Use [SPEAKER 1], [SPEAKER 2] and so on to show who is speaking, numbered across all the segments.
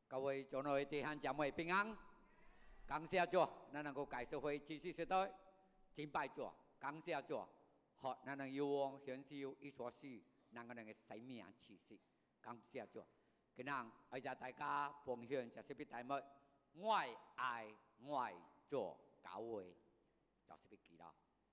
[SPEAKER 1] 各位长老弟兄姐妹平安，感谢主，咱能够介绍会继续时代敬拜主，感谢主，好，咱能有望享受伊所许咱个人嘅生命气息，感谢主。今日我就大家分享就是俾题目，我爱做教會，就是俾記啦。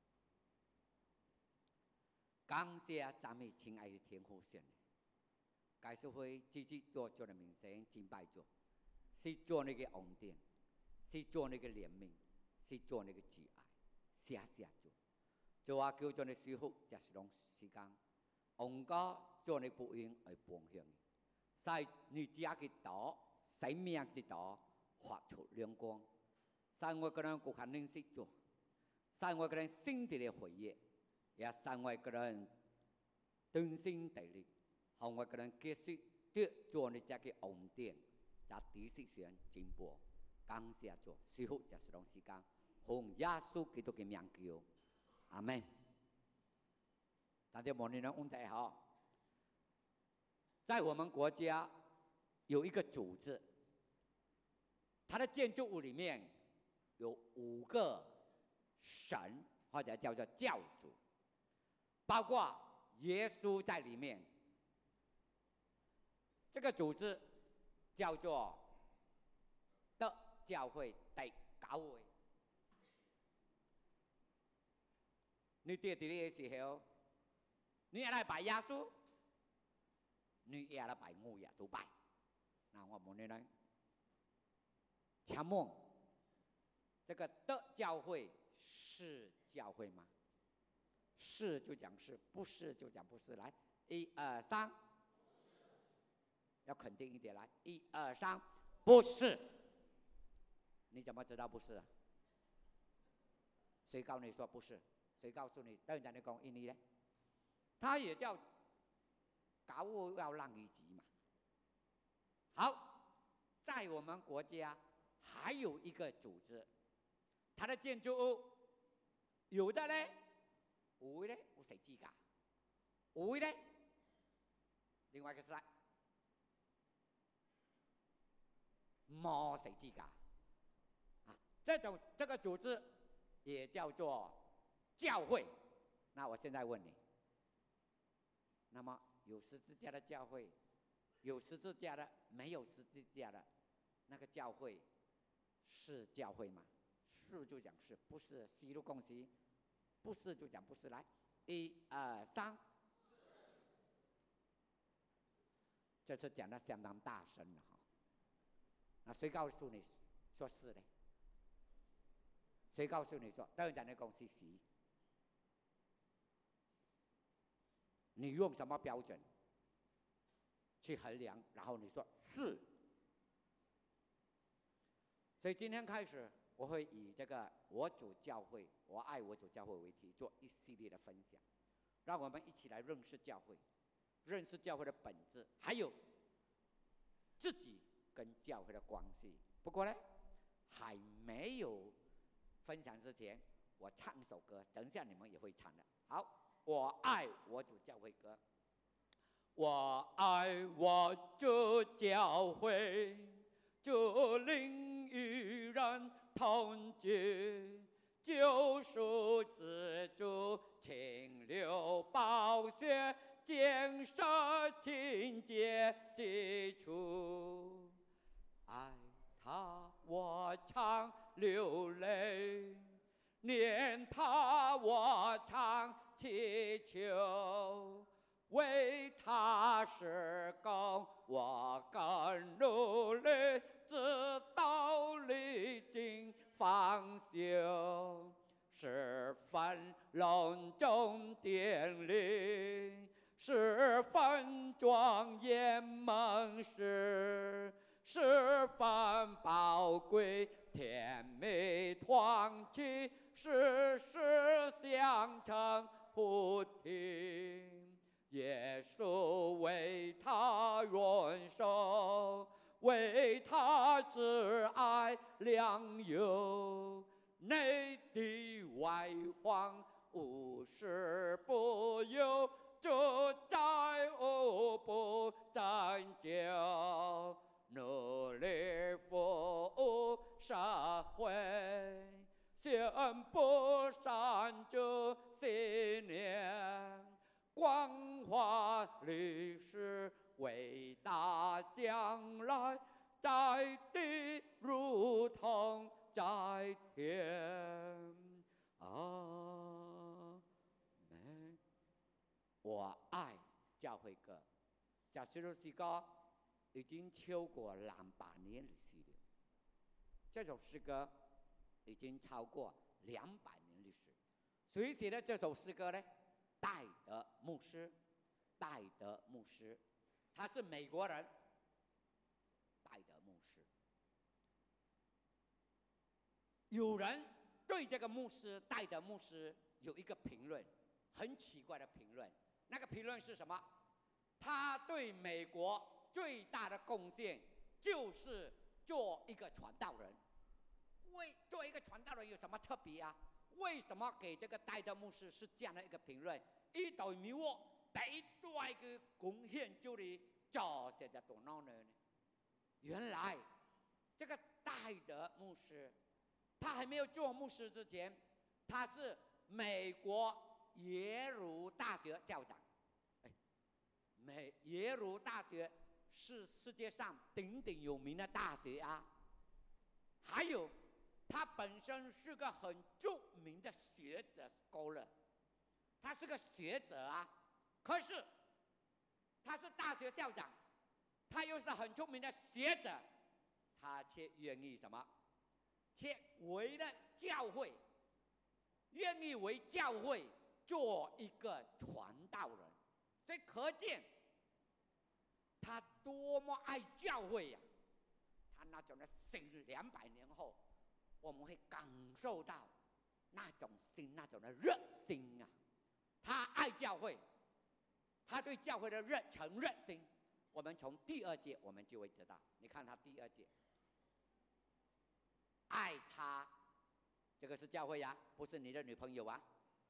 [SPEAKER 1] 感謝讚美親愛的天父神。介紹會直接做主的名聲敬拜主，是做你嘅恩典，是做你嘅憐憫，是做你嘅慈愛，謝謝主。主啊，叫做你舒服，就是讓時間，恩哥做你福音而分享，使你自己嘅道，生命之道發出亮光，使我個人更加認識主，使我個人心底嘅回憶，也使我個人頓心地力。好，我個人繼續對做你這個恩典，在知識上進步。感謝主，隨後就是讓時間，奉耶穌基督的名求，阿門。大家morning呢，問題好。在我們國家有一個組織，它的建築物裡面有5個神，或者叫做教主，包括耶穌在裡面。這個組織叫做德教會大教會。你對這個時候，你也來拜耶穌，你也來拜我也都拜。那我問你呢？請問這個德教會是教會嗎？是就講是，不是就講不是。來，1、2、3。要肯定一點來，1、2、3，不是。你怎麼知道不是？誰告訴你說不是？誰告訴你？當然你講印尼呢？他也叫教會要讓一級嘛。好，在我們國家還有一個組織，它的建築物有的呢，有的呢，有誰記㗎？有的呢，另外一個是。沒誰記㗎啊！這個組織也叫做教會。那我現在問你，那麼有十字架的教會，有十字架的，沒有十字架的，那個教會是教會嗎？是就講是，不是西路共西，不是就講不是。來，1、2、3，這次講得相當大聲了。那誰告訴你說是呢？誰告訴你說？當然你講是是。你用什麼標準去衡量？然後你說是。所以今天開始，我會以這個我主教會，我愛我主教會為題，做一系列的分享，讓我們一起來認識教會，認識教會的本質，還有自己跟教會的關係。不過呢，還沒有分享之前，我唱一首歌，等一下你們也會唱的。好，我愛我主教會歌。我愛我主教會，主靈與人同居，救贖之主清流寶血，建設清潔基礎。愛他我常流淚，念他我常祈求，為他事工我更努力，直到歷經方休，十分隆重典禮，十分莊嚴盟誓，十分寶貴甜美團契，世世相承不停。耶穌為他忍受，為他摯愛良友，內地外患無事不有，主宰無不拯救。 努力服务社会，宣布善治信念，光华历史，伟大将来在地如同在天。阿门。我爱教会歌，这首诗歌已经超过200年历史了。这首诗歌已经超过200年历史。谁写的这首诗歌呢？戴德牧师。戴德牧师，他是美国人。戴德牧师，有人对这个牧师戴德牧师有一个评论，很奇怪的评论。那个评论是什么？他对美国最大的贡献就是做一个传道人。做一个传道人有什么特别啊？为什么给这个戴德牧师是这样的一个评论？伊代表我第大嘅贡献就是做这个传道人呢？原来这个戴德牧师，他还没有做牧师之前，他是美国耶鲁大学校长。耶鲁大学是世界上鼎鼎有名的大学啊。还有，他本身是个很著名的学者 scholar， 他是个学者啊。可是他是大学校长，他又是很出名的学者，他却愿意什么？却为了教会，愿意为教会做一个传道人。所以可见他多么爱教会呀！他那种的心，200年后，我们会感受到那种心，那种的热心啊！他爱教会，他对教会的热诚热心。我们从第2节我们就会知道。你看他第2节，爱他，这个是教会呀，不是你的女朋友啊。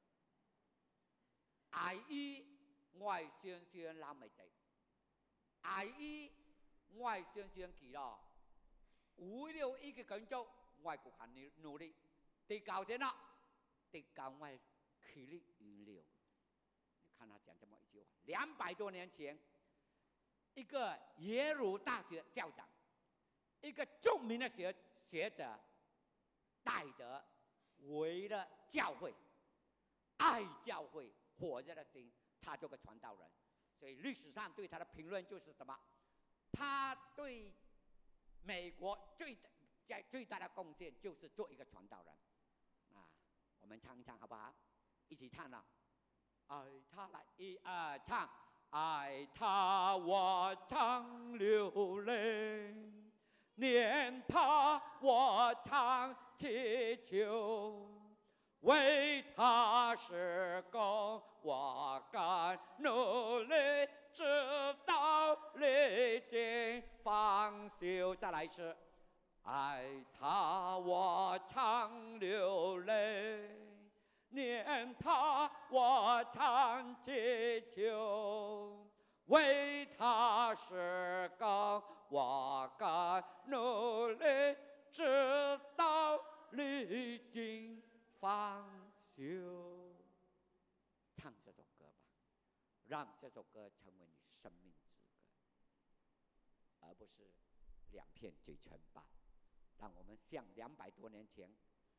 [SPEAKER 1] 爱伊，我宣宣老妹仔，爱伊，我宣宣佢咯。为了一个工作，我国很努力，得搞钱了，得搞我气力运流。你看他讲这么一句话，200多年前，一个耶鲁大学校长，一个著名的学者，戴德为了教会，爱教会，火热的心，他做个传道人。所以历史上对他的评论就是什么？他对美国最大的贡献就是做一个传道人啊！我们唱一唱好不好？一起唱了，爱他来，1、2，唱，爱他我常流泪，念他我常祈求，为他施工我敢努力，直到历经方休。再来一次，爱他我常流泪，念他我常祈求，为他施工我敢努力，直到历经方休。唱这首歌吧，让这首歌成为你生命之歌，而不是2片嘴唇瓣。让我们向200多年前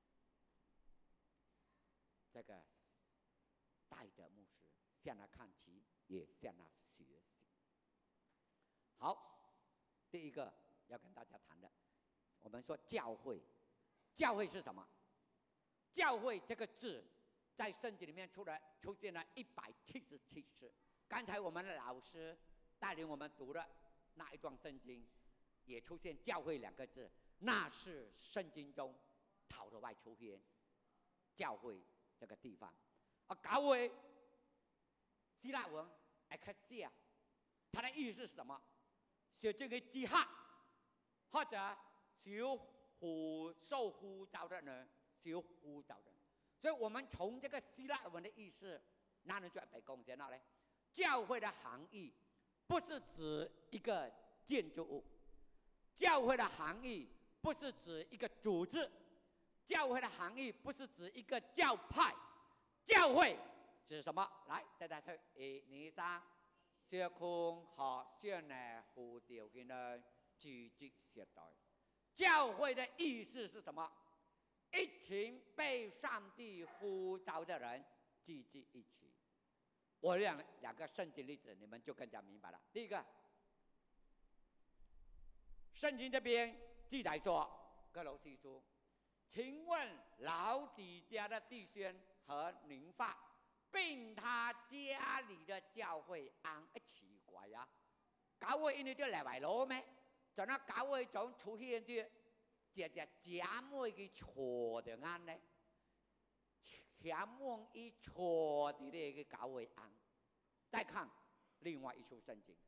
[SPEAKER 1] 这个戴德牧师向他看齐，也向他学习。好，第一个要跟大家谈的，我们说教会，教会是什么？教会这个字在圣经里面出现了177次。刚才我们的老师带领我们读的那一段圣经，也出现教会2个字，那是圣经中头的外出现教会这个地方。教会希腊文 ecclesia， 它的意思是什么？是这个集合，或者受呼召的人，受呼召的人。所以我们从这个希腊文的意思，哪能就被贡献到呢？教会的含义不是指一个建筑物， 教会的含义不是指一个组织，教会的含义不是指一个教派，教会指什么？来，再来睇1、2、3，社群和善的呼召佢呢聚集时代。教会的意思是什么？一群被上帝呼召的人聚集一起。我两个圣经例子，你们就更加明白了。第一个，圣经这边记载说，哥罗西书，请问老底家的弟兄和宁发，并他家里的教會安，奇怪呀、教會呢啲嚟為攞咩？就那教會總出現啲姐姐妹嘅錯的安呢？姐妹一錯的那個教會安。再看另外一處聖經，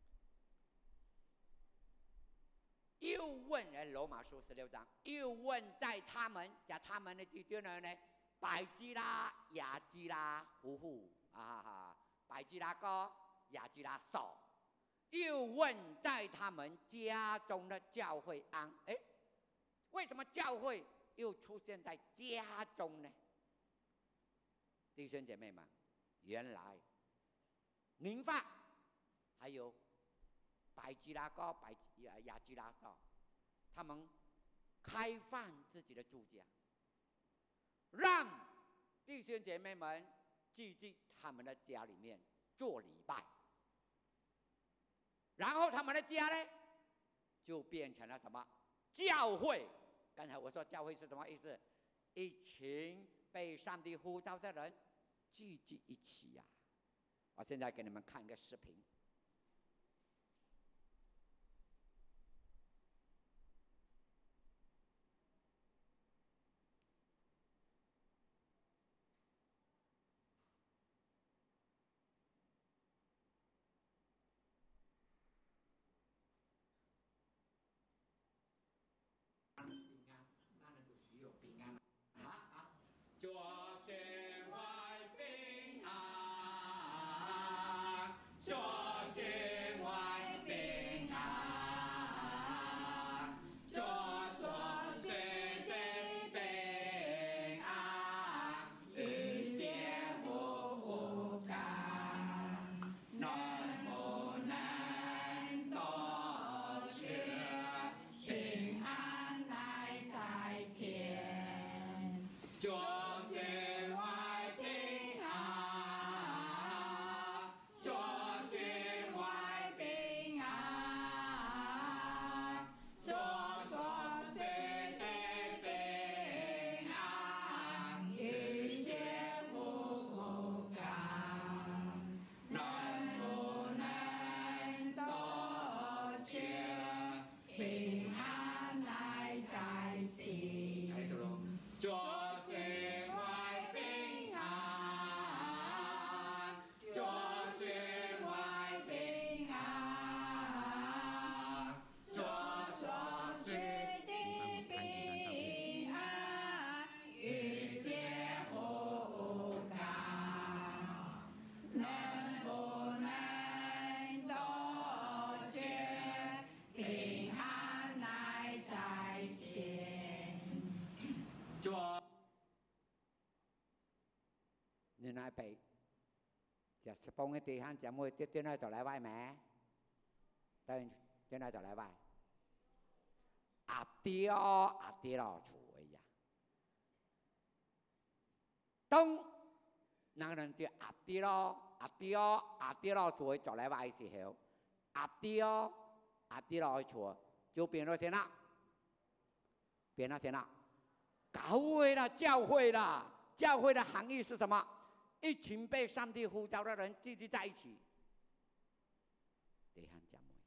[SPEAKER 1] 又問羅馬書16章，又問在他們的弟兄呢？百基拉、亞基拉夫婦百基拉哥、亞基拉嫂，又问在他们家中的教会安。为什么教会又出现在家中呢？弟兄姐妹们，原来宁发还有百基拉哥、亚基拉嫂，他们开放自己的住家，让弟兄姐妹们聚集他们的家里面做礼拜，然后他们的家呢就变成了什么？教会。刚才我说教会是什么意思？一群被上帝呼召的人聚集一起呀、我现在给你们看一个视频。你那被จะสปงให้ตีหันจะมวยเตี้ยน้อยต่อไรไหวไหมเตี้ยน้อยต่อไรไหวเตี้ยสวย呀ต้องนั่งนั่นเตี้ยเตี้ยสวยต่อไรไหวสิเหรอเตี้ยสวย就变成什么？变成什么？教会了，教会了，教会的含义是什么？一群被上帝呼召的人聚集在一起。弟兄姐妹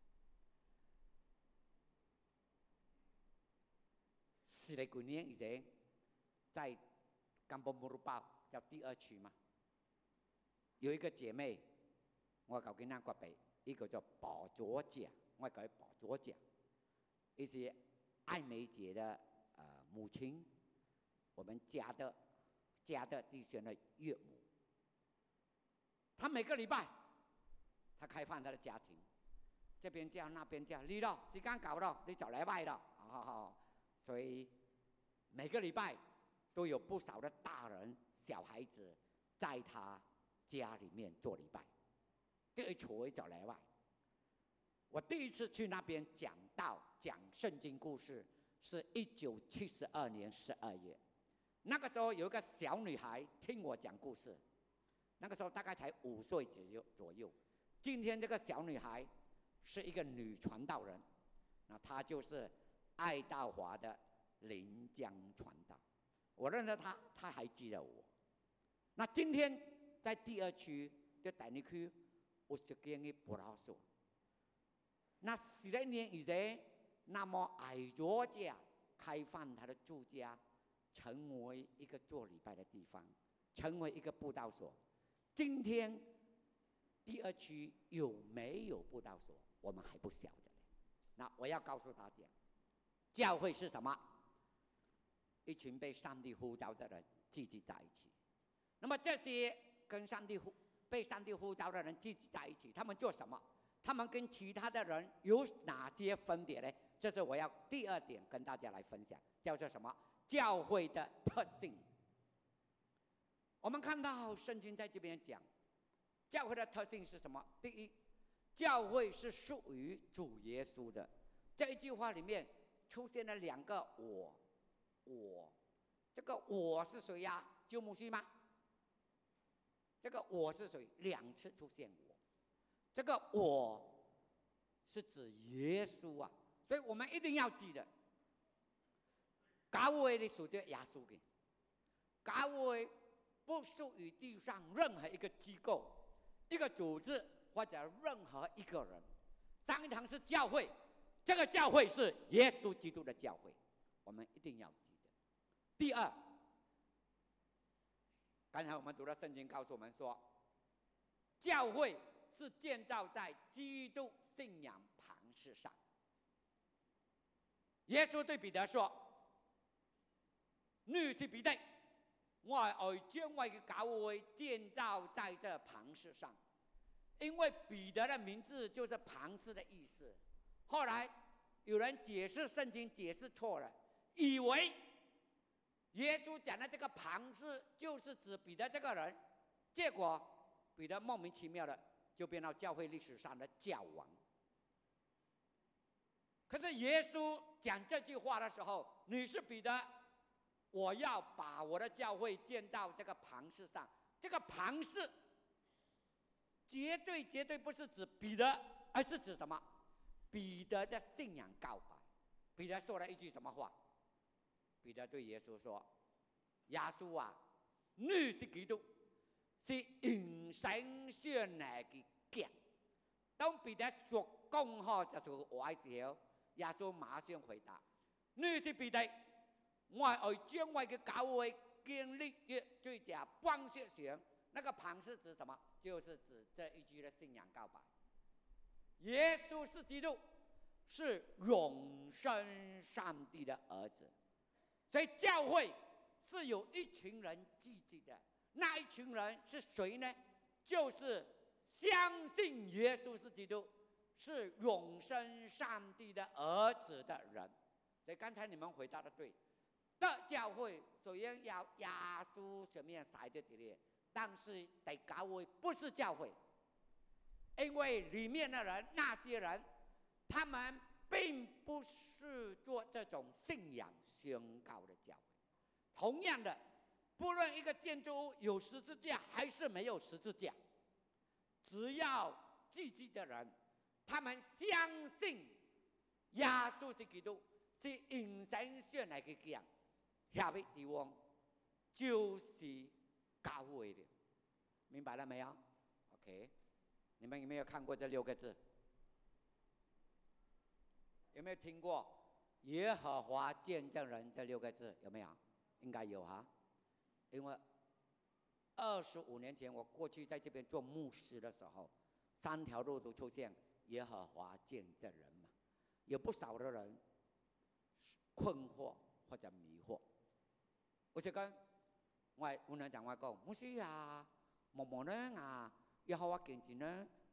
[SPEAKER 1] ，4几年以前在甘榜木鲁报叫第2区嘛，有一个姐妹，我搞跟那个北，一个叫宝卓姐，我搞宝卓姐，一些艾美姐的母亲，我们家的弟兄的岳母，他每个礼拜，他开放他的家庭， 这边叫那边叫，你咯，时间到了，你就礼拜了，所以每个礼拜都有不少的大人小孩子在他家里面做礼拜，这一撮就礼拜。我第一次去那边讲道讲圣经故事，是1972年12月。那个时候有一个小女孩听我讲故事，那个时候大概才5岁左右。今天这个小女孩是一个女传道人，那她就是爱道华的林江传道。我认得她，她还记得我。那今天在第2区的第2区，我就建议不老说。那11年以前，那么矮卓家开放他的住家，成为一个做礼拜的地方，成为一个布道所。今天第2区有没有布道所，我们还不晓得。那我要告诉大家，教会是什么？一群被上帝呼召的人聚集在一起。那么这些跟被上帝呼召的人聚集在一起，他们做什么？他们跟其他的人有哪些分别呢？这是我要第2点跟大家来分享，叫做什么？教会的特性。我们看到圣经在这边讲，教会的特性是什么？第一，教会是属于主耶稣的。这一句话里面出现了2个我，这个我是谁呀？就牧师吗？这个我是谁？2次出现我。这个我是指耶稣啊，所以我们一定要记得，教会是属于耶稣的，教会不属于地上任何一个机构、一个组织或者任何一个人。上一堂是教会，这个教会是耶稣基督的教会，我们一定要记得。第2，刚才我们读的圣经告诉我们说，教会是建造在基督信仰磐石上。耶稣对彼得说：“你是彼得，我要将我的教会建造在这磐石上。”因为彼得的名字就是磐石的意思。后来有人解释圣经解释错了，以为耶稣讲的这个磐石就是指彼得这个人，结果彼得莫名其妙的就变到教会历史上的教王。可是耶稣讲这句话的时候，你是彼得，我要把我的教会建造这个磐石上。这个磐石绝对不是指彼得，而是指什么？彼得的信仰告白。彼得说了一句什么话？彼得对耶稣说：“耶稣啊，你是基督，是永生上来的剑。”当彼得说讲好就是话的时候，耶稣马上回答：“你是彼得，我要将我的教会建立在最佳磐石上。”那个磐石指什么？就是指这一句的信仰告白。耶稣是基督，是永生上帝的儿子。所以教会是有一群人聚集的，那一群人是谁呢？就是相信耶稣是基督，是永生上帝的儿子的人。所以刚才你们回答的对，的教会虽然要耶稣什么样才的地，但是的教会不是教会，因为里面的人那些人，他们并不是做这种信仰宣告的教会。同样的，不论一个建筑物有十字架还是没有十字架，只要聚集的人，他们相信耶稣是基督，是永生上来的剑，下面地方就是教会的，明白了没有 ？OK， 你们有没有看过这6个字？有没有听过耶和华见证人这6个字？有没有？应该有哈。因为25年前我过去在这边做牧师的时候，3条路都出现耶和华见证人嘛，有不少的人困惑或者迷惑。我就跟我人讲话讲，牧师啊，某某人啊，耶和华见证人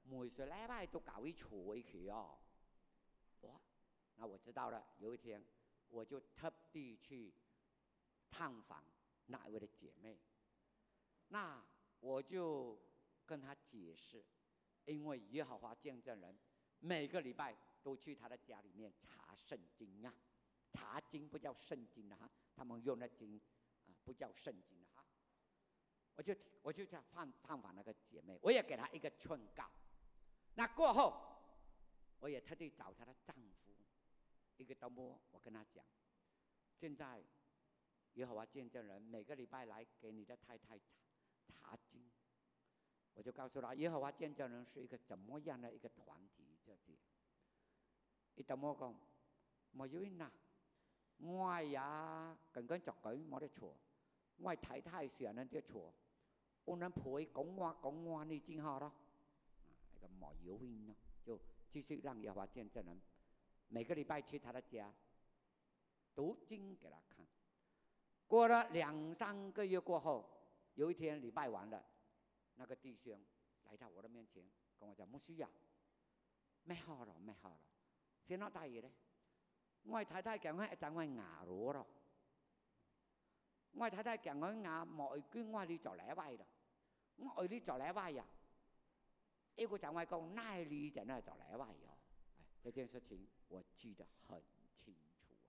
[SPEAKER 1] 每个礼拜都搞一出去哦。哇，那我知道了。有一天，我就特地去探访那一位的姐妹。那我就跟她解释，因为耶和华见证人每个礼拜都去他的家里面查圣经啊，查经不叫圣经的哈，他们用的经不叫圣经的哈。我就去探访那个姐妹，我也给她一个劝告。那过后，我也特地找她的丈夫，一个周末，我跟她讲，现在耶和华见证人每个礼拜来给你的太太查经，我就告诉他，耶和华见证人是一个怎么样的一个团体这些。伊就冇讲，冇要因呐，我也跟作鬼冇得错，我太太是人得错，我能陪讲话你真好咯，那个冇要因咯，就继续让耶和华见证人每个礼拜去他的家读经给他看。过了2、3个月过后，有一天礼拜完了，那个弟兄来到我的面前，跟我讲：牧师啊，咩好了，咩好了。先攞大嘢咧，我太太講佢一陣我牙攞咯，我太太講佢牙冇捐我你做禮拜咯，我愛你做禮拜呀，一個就我講那你就那做禮拜哟，這件事情我記得很清楚啊。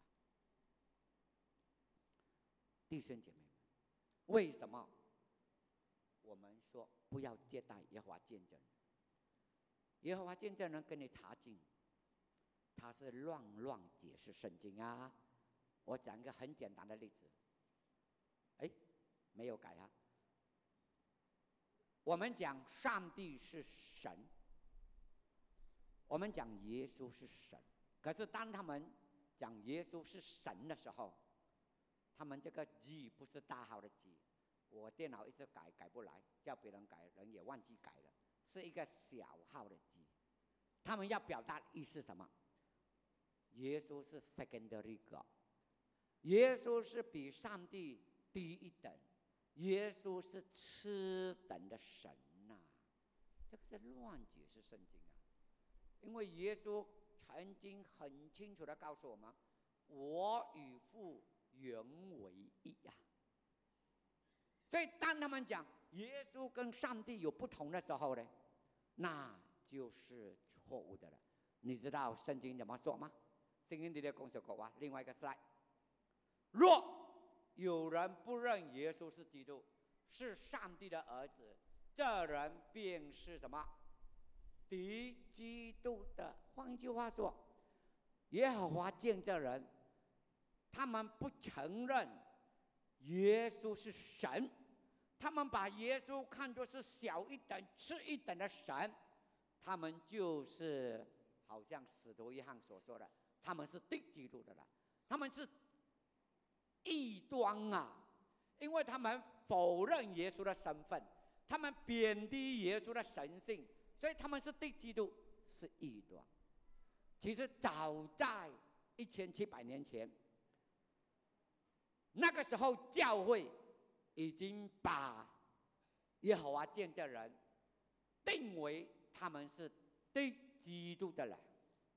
[SPEAKER 1] 弟兄姐妹們，為什麼我們說不要接待耶和華見證人？耶和華見證人跟你查經。他是乱解释圣经啊！我讲一个很简单的例子，没有改啊。我们讲上帝是神，我们讲耶稣是神，可是当他们讲耶稣是神的时候，他们这个字不是大号的字，我电脑一直改不来，叫别人改，人也忘记改了，是一个小号的字。他们要表达意思什么？耶稣是 secondary God， 耶稣是比上帝低一等，耶稣是次等的神呐，这个是乱解释圣经啊！因为耶稣曾经很清楚的告诉我们，我与父原为一啊。所以当他们讲耶稣跟上帝有不同的时候呢，那就是错误的了。你知道圣经怎么说吗？圣经里的公说过啊，另外一个 slide， 若有人不认耶稣是基督，是上帝的儿子，这人便是什么？敌基督的。换一句话说，耶和华见证人，他们不承认耶稣是神，他们把耶稣看作是小一等、次一等的神，他们就是好像使徒约翰所说的，他们是敌基督的了，他们是异端啊！因为他们否认耶稣的身份，他们贬低耶稣的神性，所以他们是敌基督，是异端。其实早在1700年前，那个时候教会已经把耶和华见证人定为他们是敌基督的人。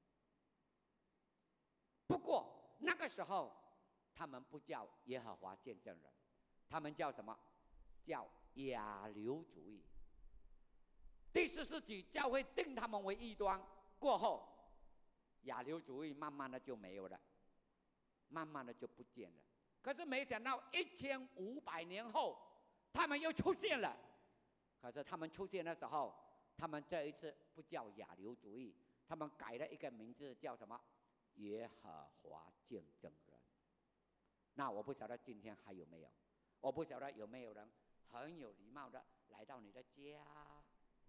[SPEAKER 1] 不过那个时候他们不叫耶和华见证人，他们叫什么？叫亚流主义。第4世纪教会定他们为异端过后，亚流主义慢慢的就没有了，慢慢的就不见了。可是没想到1500年后他们又出现了。可是他们出现的时候，他们这一次不叫亚流主义，他们改了一个名字，叫什么？耶和华见证人。那我不晓得今天还有没有，我不晓得有没有人很有礼貌的来到你的家，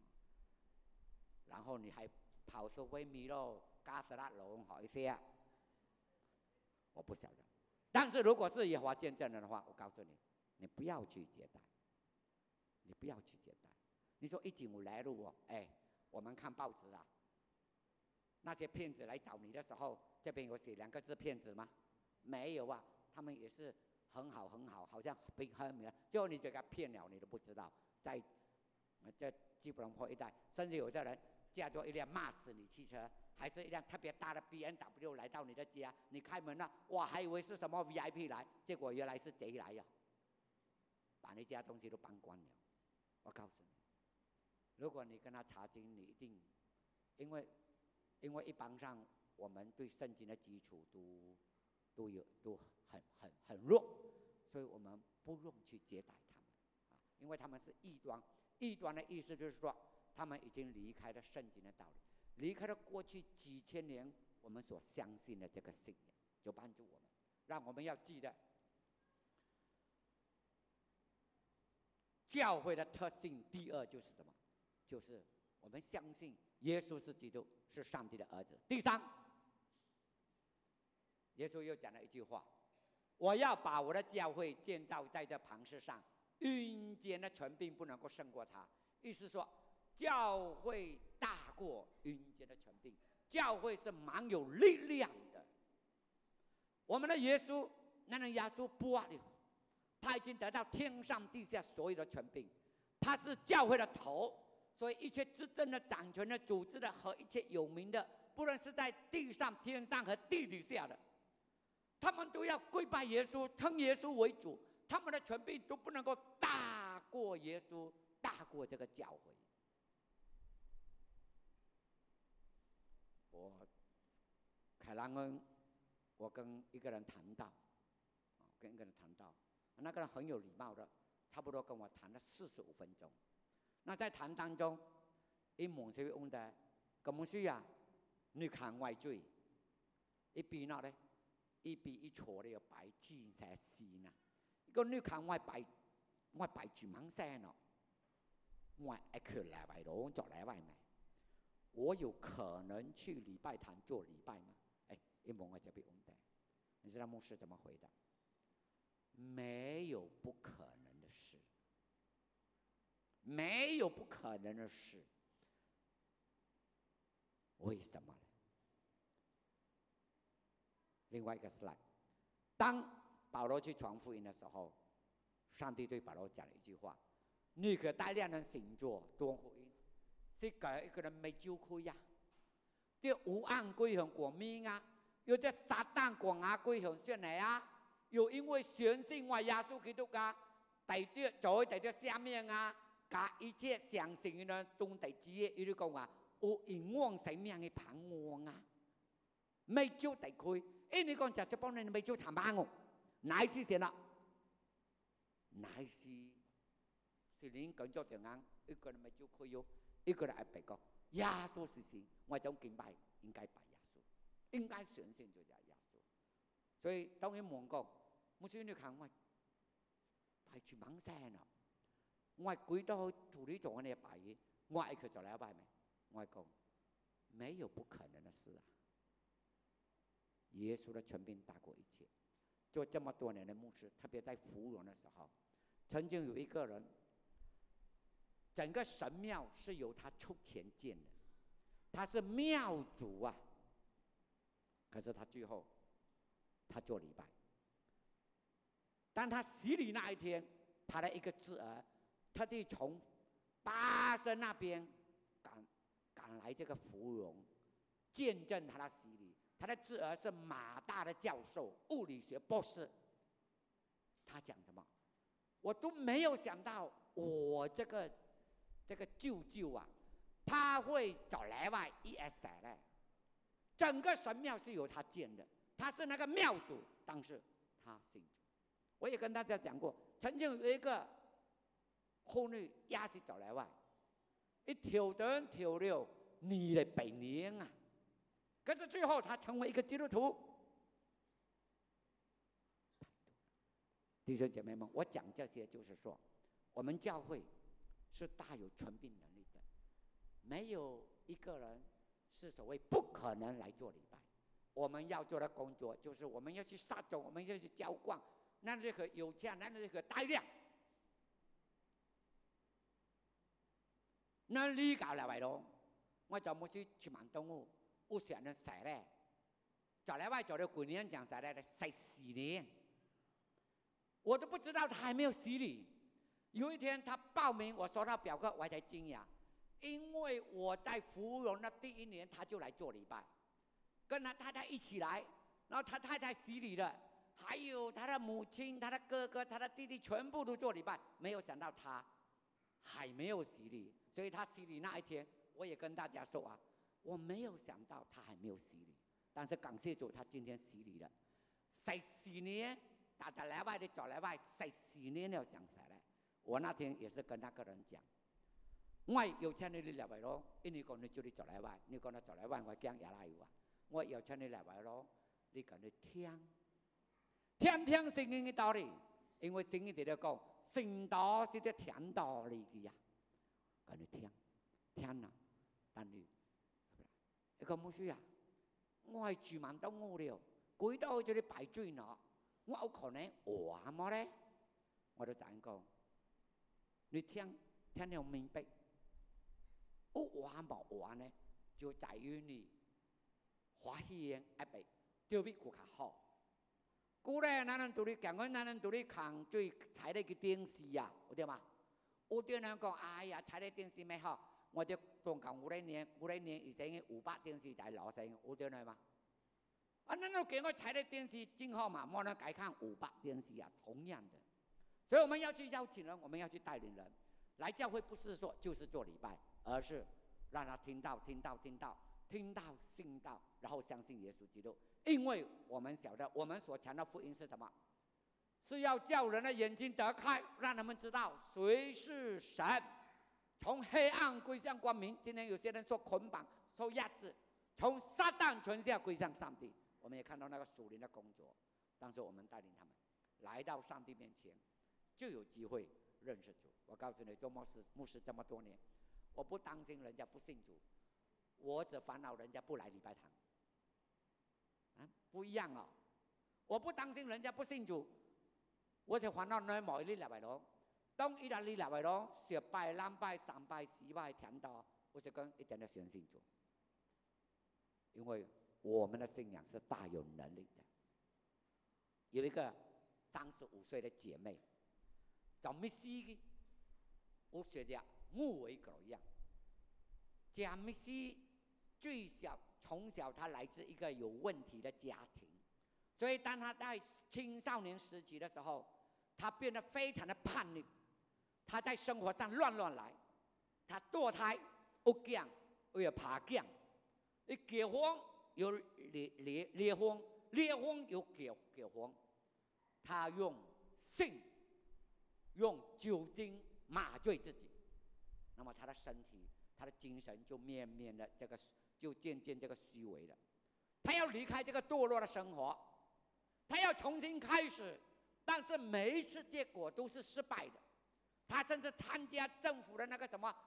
[SPEAKER 1] 然后你还跑出威米咯、加斯拉龙好一些，我不晓得。但是如果是耶和华见证人的话，我告诉你，你不要去接待，你不要去接待。你说195来路哦，我们看报纸啊，那些骗子来找你的时候，这边有写2个字骗子吗？没有啊，他们也是很好很好，好像很明，最后你给他骗了，你都不知道。在这基本上破一代，甚至有的人驾着一辆骂死你汽车，还是一辆特别大的 BMW 来到你的家，你开门了，哇，还以为是什么 VIP 来，结果原来是贼来呀，把你家东西都搬光了。我告诉你，如果你跟他查经，你一定，因为一般上我们对圣经的基础都很弱，所以我们不用去接待他们啊，因为他们是异端。异端的意思就是说，他们已经离开了圣经的道理，离开了过去几千年我们所相信的这个信仰，就帮助我们，让我们要记得教会的特性。第二就是什么？就是我们相信耶稣是基督，是上帝的儿子。第三，耶稣又讲了一句话：我要把我的教会建造在这磐石上，阴间的权柄不能够胜过他。意思说，教会大过阴间的权柄，教会是蛮有力量的。我们的耶稣，那人耶稣不啊，他已经得到天上地下所有的权柄，他是教会的头，所以一切执政的、掌权的、组织的和一切有名的，不论是在地上、天上和地底下的，他们都要跪拜耶稣，称耶稣为主，他们的权柄都不能够大过耶稣，大过这个教会。我凯兰恩，我跟一个人谈到，那个人很有礼貌的，差不多跟我谈了45分钟。那在谈当中，一问就问的，咁牧師啊，你看我罪，一邊那咧，一邊一坐咧要擺箭在線啊，個你看我擺住猛聲咯，我一去禮拜咯，做禮拜咩？我有可能去禮拜堂做禮拜嗎？哎，一問我就被問的，你知道牧師怎麼回答？没有不可能的事，没有不可能的事。为什么呢？另外一个 slide， 当保罗去传福音的时候，上帝对保罗讲了一句话：你可大量人行作傳福音，是給一個人未照開呀，啲烏暗歸向國民啊，有啲撒旦國亞歸向上嚟啊。又因為相信我耶穌基督啊，第啲做第啲下面啊，甲一切相信嘅人都第幾嘢，伊就講話有永往生命嘅盼望啊，未照第開，誒你講就係幫你未照談盼望，乃是什麼？乃是您講咗條眼，一個人未照開喲，一個人係白講，耶穌是神，我種敬拜應該拜耶穌，應該相信就係耶穌，所以當然問講。牧師，你看我拜住猛聲啊！我跪到土裏做我哋拜嘢，我係佢做禮拜咩？我講沒有不可能的事啊！耶穌的權柄大過一切。做這麼多年的牧師，特別在芙蓉的時候，曾經有一個人，整個神廟是由他出錢建的，他是廟主啊。可是他最後他做禮拜。當他洗禮那一天，他的一個侄兒特地從巴生那邊趕來這個芙蓉，見證他的洗禮。他的侄兒是馬大的教授，物理學博士。他講什麼？我都沒有想到，我這個舅舅啊，他會找來外 ES 嘞。整個神廟是由他建的，他是那個廟主，但是他信主。我也跟大家講過，曾經有一個婦女也是走來外，一跳燈跳了200年啊，可是最後她成為一個基督徒。弟兄姐妹們，我講這些就是說，我們教會是大有權柄能力的，沒有一個人是所謂不可能來做禮拜。我們要做的工作就是我們要去撒種，我們要去澆灌。咱這個有錢，咱這個大量，咱理解了未咯？我就冇去問動物，我選了誰嘞？找來外找了幾年講誰來的？14年，我都不知道他還沒有洗禮。有一天他報名，我說他表哥，我才驚訝， 因为我在芙蓉的第1年，他就来做礼拜，跟他太太一起来，然后他太太洗礼了，还有他的母亲、他的哥哥、他的弟弟，全部都做礼拜。没有想到他还没有洗礼，所以他洗礼那一天，我也跟大家说啊，我没有想到他还没有洗礼，但是感谢主，他今天洗礼了。14年，大家禮拜你做禮拜14年了講晒來。我那天也是跟那個人講，我有請你嚟禮拜咯，因為講你叫你做禮拜，你講你做禮拜，我驚也來有啊。我有請你禮拜咯，你講你聽聖經嘅道理，因為聖經裡頭講，聖道是啲聽道理嘅呀，講你聽啦，但係一個牧師啊，我係住萬東屋了。幾多去咗啲擺水咯？我有可能話麼咧？我就咁講，你聽了明白。我話冇話呢，就在於你華語言一輩就比佢較好。古咧，咱人都嚟講緊，咱人都嚟看最睇呢個電視啊，有啲嘛？有啲人講，哎呀，睇呢電視咩好？我哋仲講5年以前嘅500電視就係攞成，有啲人嘛？啊，那都给我台的電視正好嘛，我能改看500電視啊，同樣的。所以我們要去邀請人，我們要去帶領人來教會，不是說就是做禮拜，而是讓他聽到，信道，然後相信耶穌基督。因為我們曉得，我們所傳的福音是什麼？是要叫人的眼睛得開，讓他們知道誰是神，從黑暗歸向光明。今天有些人受捆綁、受壓制，從撒旦權下歸向上帝。我們也看到那個屬靈的工作，當時我們帶領他們來到上帝面前，就有機會認識主。我告訴你，做牧師這麼多年，我不擔心人家不信主，我只煩惱人家不來禮拜堂。不一樣哦，我不擔心人家不信主，我只煩惱人冇嚟禮拜堂。當一嚟禮拜堂，1拜、2拜、3拜、4拜聽到，我就講一定要相信主，因為我們的信仰是大有能力的。有一個35歲的姐妹，做牧師嘅，我學者牧為狗一樣。講牧師最小，從小他來自一個有問題的家庭，所以當他在青少年時期的時候，他變得非常的叛逆，他在生活上亂來，他墮胎，有囝，又要爬囝，一結婚。有離婚有結婚，他用性、用酒精麻醉自己，那麼他的身體、他的精神就漸漸的就漸漸這個虛偽了。他要離開這個墮落的生活，他要重新開始，但是每一次結果都是失敗的。他甚至參加政府的那個什麼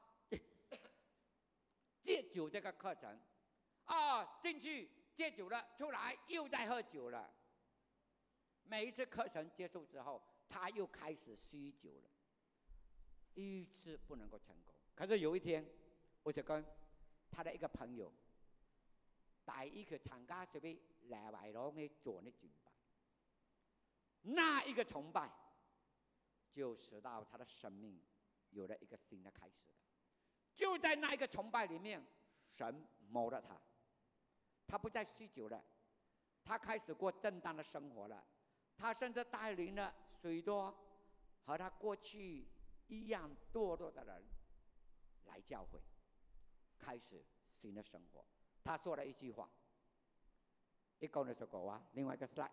[SPEAKER 1] 戒酒這個課程。進去戒酒了，出來又在喝酒了。每一次課程結束之後，他又開始酗酒了，一次不能夠成功。可是有一天，我就跟他的一個朋友帶一個參加這邊禮拜堂的做的崇拜，那一個崇拜就使到他的生命有了一個新的開始了。就在那一個崇拜裡面，神摸了他。他不再酗酒了，他開始過正當的生活了。他甚至帶領了許多和他過去一樣墮落的人來教會，開始新的生活。他說了一句話，一講就說話。另外一個 slide，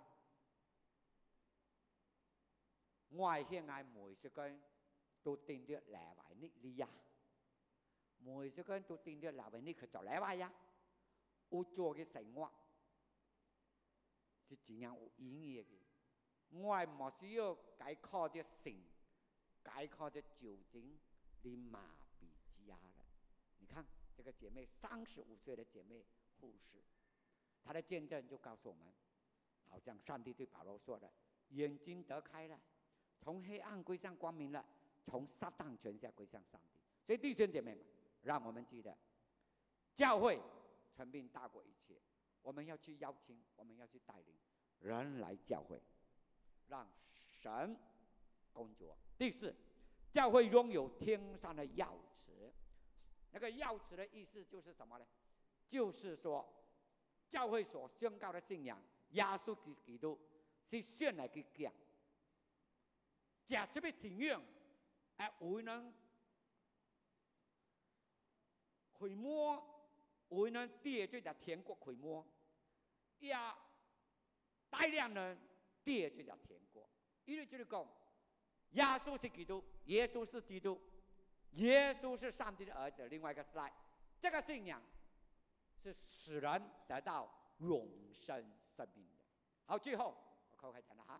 [SPEAKER 1] 我現在每時間都定咗禮拜日呀，每時間都定咗禮拜日去做禮拜呀。我做嘅生活是怎樣有意義嘅？我係冇需要解靠啲性，解靠啲酒精嚟麻痹家人。你看這個姐妹，35歲的姐妹護士，她的見證就告訴我們，好像上帝對保羅說的：眼睛得開了，從黑暗歸向光明了，從撒旦權下歸向上帝。所以弟兄姐妹們，讓我們記得教會權柄大過一切，我們要去邀請，我們要去帶領人來教會，讓神工作。第四，教會擁有天上的鑰匙， 那个要词的意思就是什么呢？就是说，教会所宣告的信仰，耶稣基督是先来去讲，假设的信仰，为能开摸，为能第这条天国开摸，也大量人第这条天国，因为就是讲，耶稣是基督，耶稣是基督，耶稣是上帝的儿子。另外一个 slide， 这个信仰是使人得到永生生命的。好，最后我快讲了哈，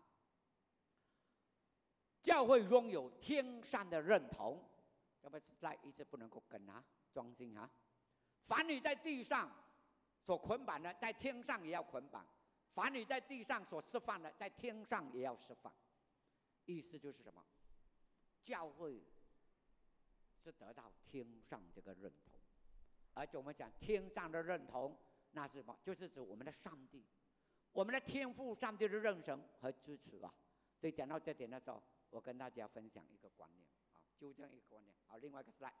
[SPEAKER 1] 教会拥有天上的认同，这个 slide 一直不能够跟啊，专心哈。凡你在地上所捆绑的，在天上也要捆绑；凡你在地上所释放的，在天上也要释放。意思就是什么？教会是得到天上这个认同，而且我们讲天上的认同，那是什么？就是指我们的上帝，我们的天父上帝的认同和支持啊。所以讲到这点的时候，我跟大家分享一个观念啊，纠正一个观念。好，另外一个 slide，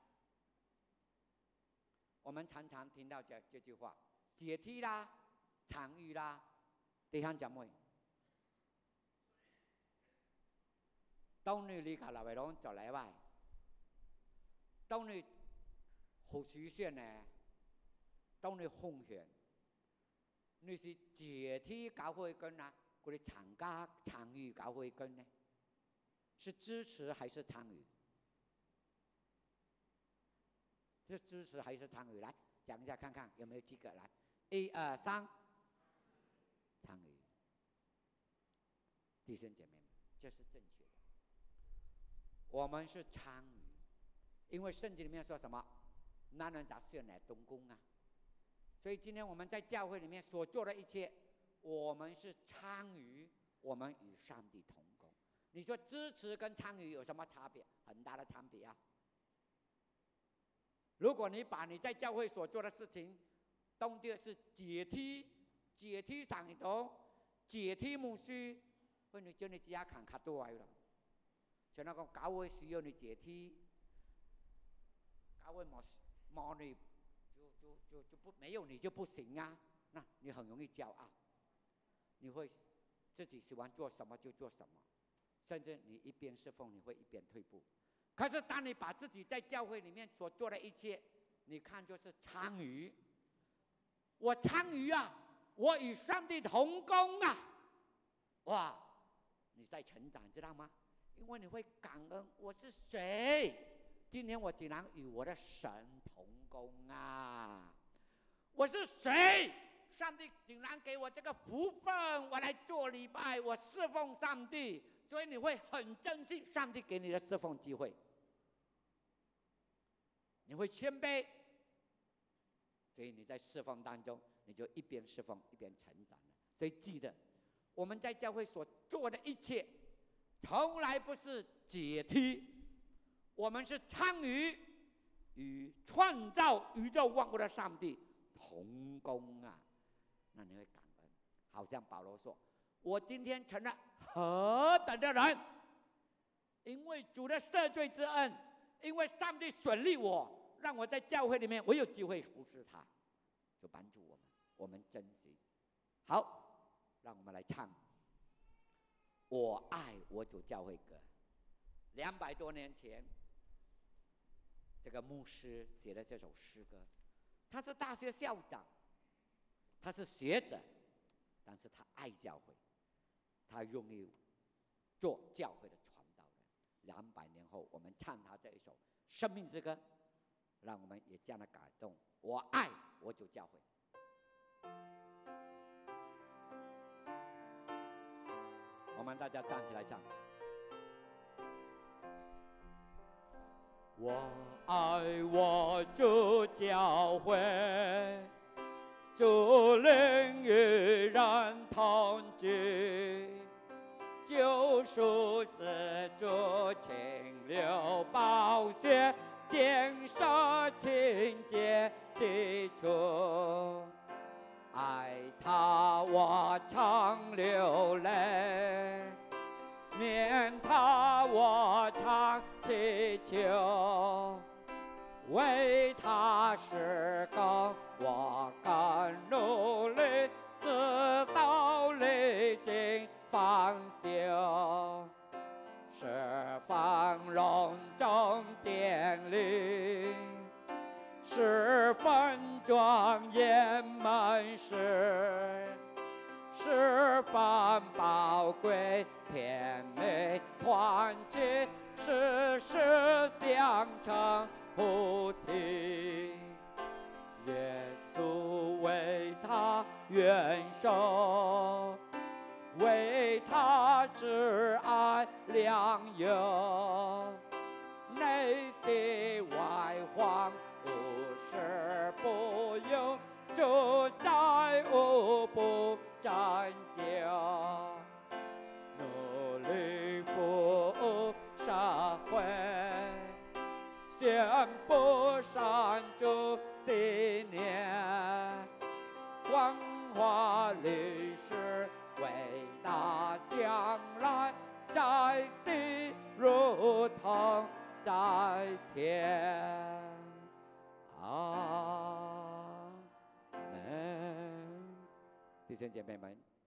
[SPEAKER 1] 我们常常听到这句话：解体啦、参与啦，弟兄姊妹，當你離開來講就禮拜，當你好主宣呢，當你奉獻，你是解體教會跟啊，嗰啲參與教會跟呢，是支持還是參與？是支持還是參與？來講一下看看有沒有幾個來？1、2、3，參與。弟兄姐妹們，這是正確的。我们是参与，因为圣经里面说什么？男人咋选来东宫啊？所以今天我们在教会里面所做的一切，我们是参与，我们与上帝同工。你说支持跟参与有什么差别？很大的差别啊！如果你把你在教会所做的事情当作是解体上一种解体牧师，或者叫你只要看较多了。像那个教会需要你解体，教会冇你就不没有你就不行啊！那你很容易骄傲，你会自己喜欢做什么就做什么，甚至你一边侍奉，你会一边退步。可是当你把自己在教会里面所做的一切，你看就是参与，我参与啊，我与上帝同工啊，哇，你在成长，知道吗？因为你会感恩，我是谁？今天我竟然与我的神同工啊！我是谁？上帝竟然给我这个福分，我来做礼拜，我侍奉上帝，所以你会很珍惜上帝给你的侍奉机会，你会谦卑，所以你在侍奉当中，你就一边侍奉一边成长了。所以记得，我们在教会所做的一切，从来不是解体，我们是参与与创造宇宙万物的上帝同工啊！那你会感恩，好像保罗说：“我今天成了何等的人，因为主的赦罪之恩，因为上帝选立我，让我在教会里面我有机会服侍他，就帮助我们，我们珍惜。”好，让我们来唱。我爱我主教会歌，200多年前，这个牧师写的这首诗歌。他是大学校长，他是学者，但是他爱教会，他愿意做教会的传道人。200年后，我们唱他这一首生命之歌，让我们也这样的感动。我爱我主教会。我们大家站起来唱。我爱我主教会，主灵与人同居，救赎之主清流宝血，建设清洁基础。爱他我常流泪，念他我常祈求，为他那时候我更努力，直到历经方休，十分隆重典礼，十分庄严门市，十分宝贵甜美团结，世世相承不停。耶稣为他愿受，为他挚爱良友，内地外患无事不有，主在无不拯救，努力服务社会，宣布善主信念，光华历史伟大将来，在地如同在天。阿门。弟兄姐妹们，